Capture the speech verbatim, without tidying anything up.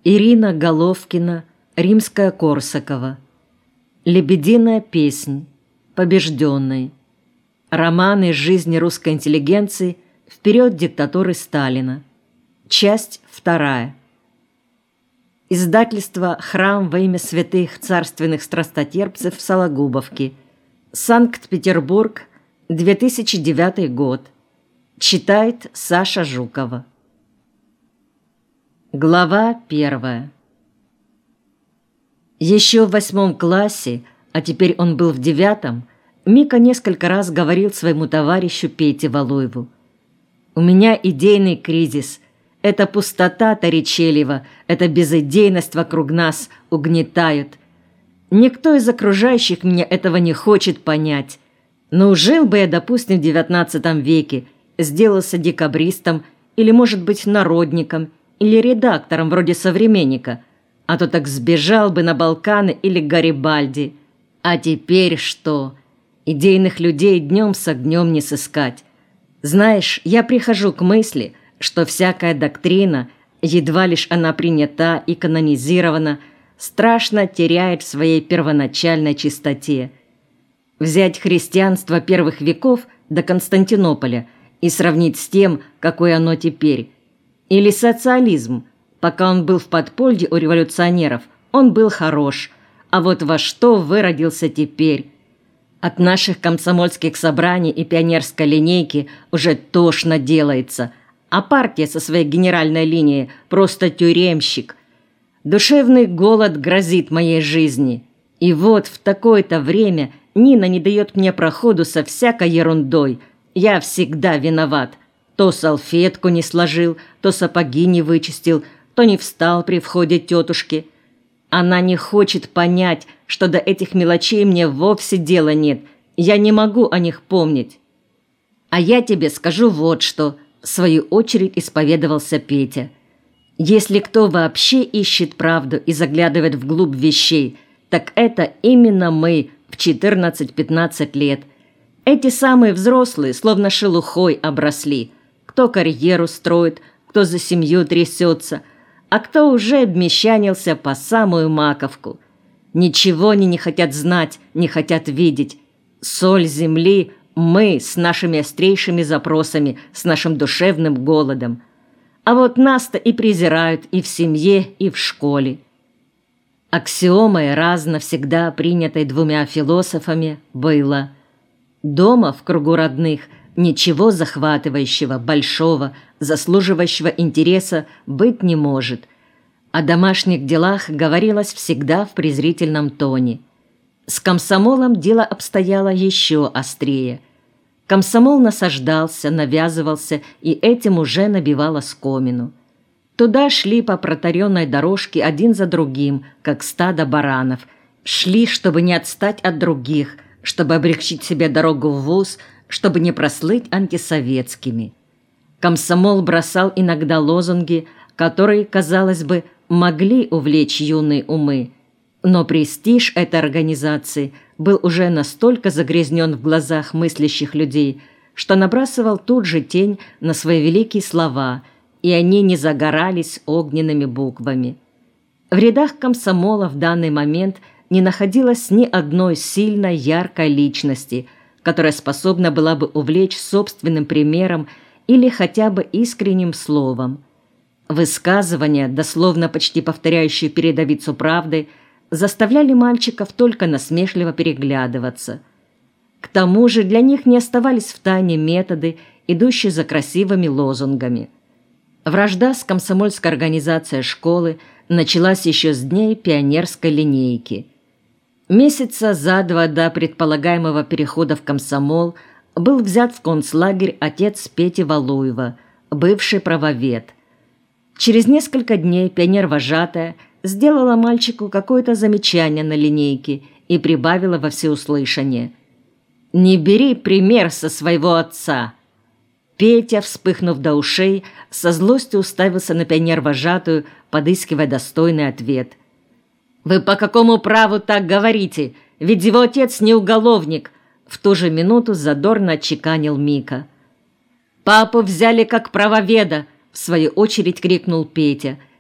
Ирина Головкина, Римская-Корсакова. Лебединая песнь. Побежденный. Роман из жизни русской интеллигенции в период диктатуры Сталина. Часть вторая. Издательство «Храм во имя святых царственных страстотерпцев» в Сологубовке. Санкт-Петербург, две тысячи девятый год. Читает Саша Жукова. Глава первая. Еще в восьмом классе, а теперь он был в девятом, Мика несколько раз говорил своему товарищу Пете Валуеву: «У меня идейный кризис. Эта пустота Торричеллева, эта безыдейность вокруг нас угнетают. Никто из окружающих меня этого не хочет понять. Но жил бы я, допустим, в девятнадцатом веке, сделался декабристом или, может быть, народником, или редактором вроде «Современника», а то так сбежал бы на Балканы или Гарибальди. А теперь что? Идейных людей днем с огнем не сыскать. Знаешь, я прихожу к мысли, что всякая доктрина, едва лишь она принята и канонизирована, страшно теряет в своей первоначальной чистоте. Взять христианство первых веков до Константинополя и сравнить с тем, какое оно теперь. Или социализм. Пока он был в подполье у революционеров, он был хорош. А вот во что выродился теперь? От наших комсомольских собраний и пионерской линейки уже тошно делается. А партия со своей генеральной линией просто тюремщик. Душевный голод грозит моей жизни. И вот в такое-то время Нина не дает мне проходу со всякой ерундой. Я всегда виноват. То салфетку не сложил, то сапоги не вычистил, то не встал при входе тетушки. Она не хочет понять, что до этих мелочей мне вовсе дела нет. Я не могу о них помнить. А я тебе скажу вот что, в свою очередь исповедовался Петя. Если кто вообще ищет правду и заглядывает вглубь вещей, так это именно мы в четырнадцать-пятнадцать лет. Эти самые взрослые словно шелухой обросли. Кто карьеру строит, кто за семью трясется, а кто уже обмещанился по самую маковку. Ничего они не хотят знать, не хотят видеть. Соль земли – мы с нашими острейшими запросами, с нашим душевным голодом. А вот нас-то и презирают и в семье, и в школе. Аксиомой раз навсегда принятой двумя философами было: дома в кругу родных ничего захватывающего, большого, заслуживающего интереса быть не может. О домашних делах говорилось всегда в презрительном тоне. С комсомолом дело обстояло еще острее. Комсомол насаждался, навязывался, и этим уже набивал оскомину. Туда шли по протаренной дорожке один за другим, как стадо баранов. Шли, чтобы не отстать от других, чтобы облегчить себе дорогу в вуз, чтобы не прослыть антисоветскими. Комсомол бросал иногда лозунги, которые, казалось бы, могли увлечь юные умы, но престиж этой организации был уже настолько загрязнен в глазах мыслящих людей, что набрасывал тут же тень на свои великие слова, и они не загорались огненными буквами. В рядах комсомола в данный момент не находилось ни одной сильной, яркой личности, которая способна была бы увлечь собственным примером или хотя бы искренним словом. Высказывания, дословно почти повторяющие передовицу правды, заставляли мальчиков только насмешливо переглядываться. К тому же для них не оставались в тайне методы, идущие за красивыми лозунгами. Вражда с комсомольской организацией школы началась еще с дней пионерской линейки. Месяца за два до предполагаемого перехода в комсомол был взят в концлагерь отец Пети Валуева, бывший правовед. Через несколько дней пионер-вожатая сделала мальчику какое-то замечание на линейке и прибавила во всеуслышание: «Не бери пример со своего отца». Петя, вспыхнув до ушей, со злостью уставился на пионер-вожатую, подыскивая достойный ответ. «Вы по какому праву так говорите? Ведь его отец не уголовник!» В ту же минуту задорно отчеканил Мика. «Папу взяли как правоведа!» В свою очередь крикнул Петя.